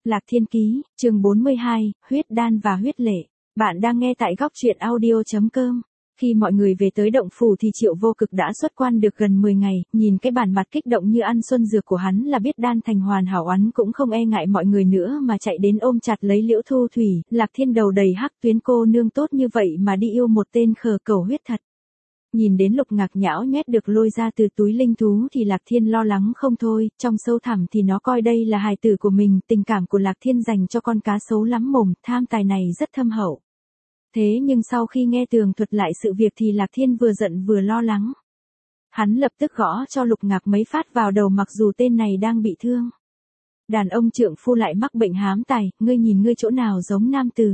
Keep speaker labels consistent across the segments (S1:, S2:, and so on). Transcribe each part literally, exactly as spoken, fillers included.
S1: Lạc Thiên Ký, chương bốn mươi hai, huyết đan và huyết lệ. Bạn đang nghe tại góc truyện audio chấm com. Khi mọi người về tới động phủ thì Triệu Vô Cực đã xuất quan được gần mười ngày, nhìn cái bản mặt kích động như ăn xuân dược của hắn là biết đan thành hoàn hảo, oán cũng không e ngại mọi người nữa mà chạy đến ôm chặt lấy Liễu Thu Thủy. Lạc Thiên đầu đầy hắc tuyến, cô nương tốt như vậy mà đi yêu một tên khờ cẩu huyết thật. Nhìn đến Lục Ngạc nhão nhét được lôi ra từ túi linh thú thì Lạc Thiên lo lắng không thôi, trong sâu thẳm thì nó coi đây là hài tử của mình, tình cảm của Lạc Thiên dành cho con cá sấu lắm mồm, tham tài này rất thâm hậu. Thế nhưng sau khi nghe tường thuật lại sự việc thì Lạc Thiên vừa giận vừa lo lắng. Hắn lập tức gõ cho Lục Ngạc mấy phát vào đầu mặc dù tên này đang bị thương. Đàn ông trượng phu lại mắc bệnh hám tài, ngươi nhìn ngươi chỗ nào giống nam tử.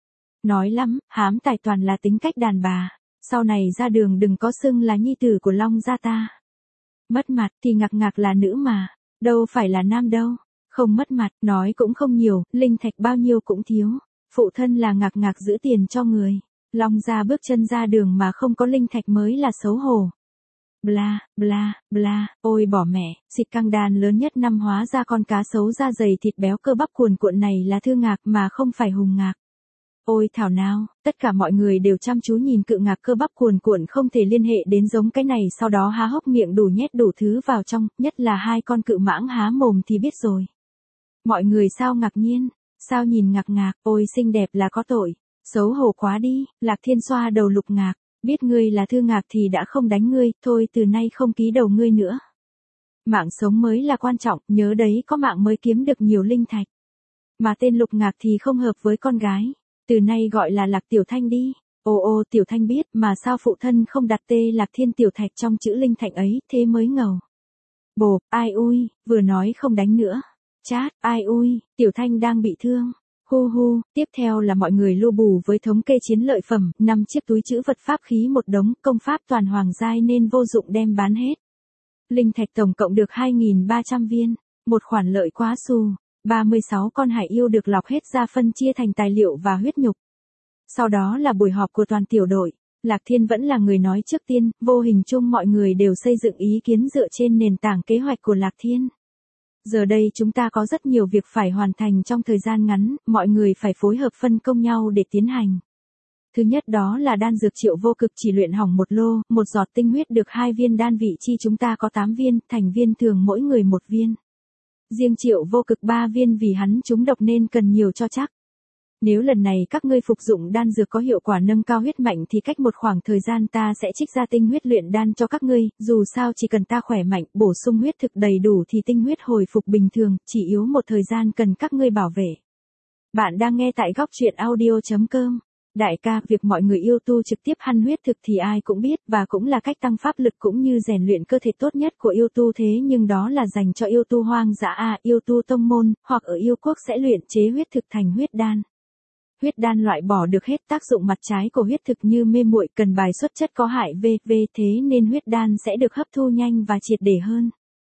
S1: Nói lắm, hám tài toàn là tính cách đàn bà. Sau này ra đường đừng có xưng là nhi tử của Long gia ta. Mất mặt thì Ngạc Ngạc là nữ mà, đâu phải là nam đâu. Không mất mặt, nói cũng không nhiều, linh thạch bao nhiêu cũng thiếu. Phụ thân là Ngạc Ngạc giữ tiền cho người. Long gia bước chân ra đường mà không có linh thạch mới là xấu hổ. Bla, bla, bla, ôi bỏ mẹ, xịt căng đàn lớn nhất năm hóa ra con cá sấu da dày thịt béo cơ bắp cuồn cuộn này là Thư Ngạc mà không phải Hùng Ngạc. Ôi thảo nào, tất cả mọi người đều chăm chú nhìn cự ngạc cơ bắp cuồn cuộn không thể liên hệ đến giống cái này, sau đó há hốc miệng đủ nhét đủ thứ vào trong, nhất là hai con cự mãng há mồm thì biết rồi. Mọi người sao ngạc nhiên, sao nhìn Ngạc Ngạc, ôi xinh đẹp là có tội, xấu hổ quá đi. Lạc Thiên xoa đầu Lục Ngạc, biết ngươi là Thư Ngạc thì đã không đánh ngươi, thôi từ nay không ký đầu ngươi nữa. Mạng sống mới là quan trọng, nhớ đấy, có mạng mới kiếm được nhiều linh thạch. Mà tên Lục Ngạc thì không hợp với con gái. Từ nay gọi là Lạc Tiểu Thanh đi. Ô ô Tiểu Thanh biết mà sao phụ thân không đặt tê Lạc Thiên Tiểu Thạch trong chữ linh thạch ấy, thế mới ngầu. Bồ, ai ui, vừa nói không đánh nữa. Chát, ai ui, Tiểu Thanh đang bị thương. Hu hu, tiếp theo là mọi người lu bù với thống kê chiến lợi phẩm, năm chiếc túi chữ vật pháp khí một đống, công pháp toàn hoàng giai nên vô dụng đem bán hết. Linh thạch tổng cộng được hai nghìn ba trăm viên, một khoản lợi quá xù. ba mươi sáu con hải yêu được lọc hết ra phân chia thành tài liệu và huyết nhục. Sau đó là buổi họp của toàn tiểu đội. Lạc Thiên vẫn là người nói trước tiên, vô hình chung mọi người đều xây dựng ý kiến dựa trên nền tảng kế hoạch của Lạc Thiên. Giờ đây chúng ta có rất nhiều việc phải hoàn thành trong thời gian ngắn, mọi người phải phối hợp phân công nhau để tiến hành. Thứ nhất đó là đan dược Triệu Vô Cực chỉ luyện hỏng một lô, một giọt tinh huyết được hai viên đan vị chi chúng ta có tám viên, thành viên thường mỗi người một viên. Riêng Triệu Vô Cực ba viên vì hắn trúng độc nên cần nhiều cho chắc. Nếu lần này các ngươi phục dụng đan dược có hiệu quả nâng cao huyết mạnh thì cách một khoảng thời gian ta sẽ trích ra tinh huyết luyện đan cho các ngươi, dù sao chỉ cần ta khỏe mạnh, bổ sung huyết thực đầy đủ thì tinh huyết hồi phục bình thường, chỉ yếu một thời gian cần các ngươi bảo vệ. Bạn đang nghe tại góc truyện audio chấm com. Đại ca, việc mọi người yêu tu trực tiếp ăn huyết thực thì ai cũng biết và cũng là cách tăng pháp lực cũng như rèn luyện cơ thể tốt nhất của yêu tu, thế nhưng đó là dành cho yêu tu hoang dã à, yêu tu tông môn, hoặc ở yêu quốc sẽ luyện chế huyết thực thành huyết đan. Huyết đan loại bỏ được hết tác dụng mặt trái của huyết thực như mê muội, cần bài xuất chất có hại vân vân, thế nên huyết đan sẽ được hấp thu nhanh và triệt để hơn.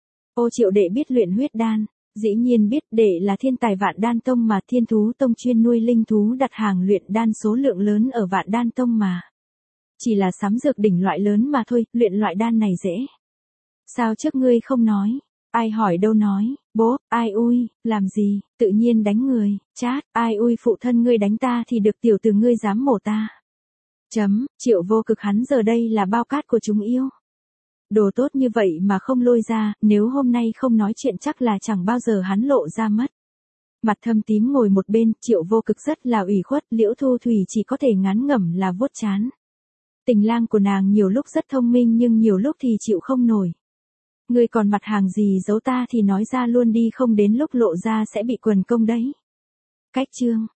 S1: Ô Triệu đệ biết luyện huyết đan. Dĩ nhiên biết, đệ là thiên tài Vạn Đan Tông mà, Thiên Thú Tông chuyên nuôi linh thú đặt hàng luyện đan số lượng lớn ở Vạn Đan Tông mà. Chỉ là sắm dược đỉnh loại lớn mà thôi, luyện loại đan này dễ. Sao trước ngươi không nói? Ai hỏi đâu nói, bố, ai ui, làm gì, tự nhiên đánh người, chát, ai ui phụ thân ngươi đánh ta thì được tiểu từ ngươi dám mổ ta. Chấm, Triệu Vô Cực hắn giờ đây là bao cát của chúng yêu. Đồ tốt như vậy mà không lôi ra, nếu hôm nay không nói chuyện chắc là chẳng bao giờ hắn lộ ra mất. Mặt thâm tím ngồi một bên, Triệu Vô Cực rất là ủy khuất, Liễu Thu Thủy chỉ có thể ngán ngẩm là vuốt trán. Tình lang của nàng nhiều lúc rất thông minh nhưng nhiều lúc thì chịu không nổi. Ngươi còn mặt hàng gì giấu ta thì nói ra luôn đi, không đến lúc lộ ra sẽ bị quần công đấy. Cách chương,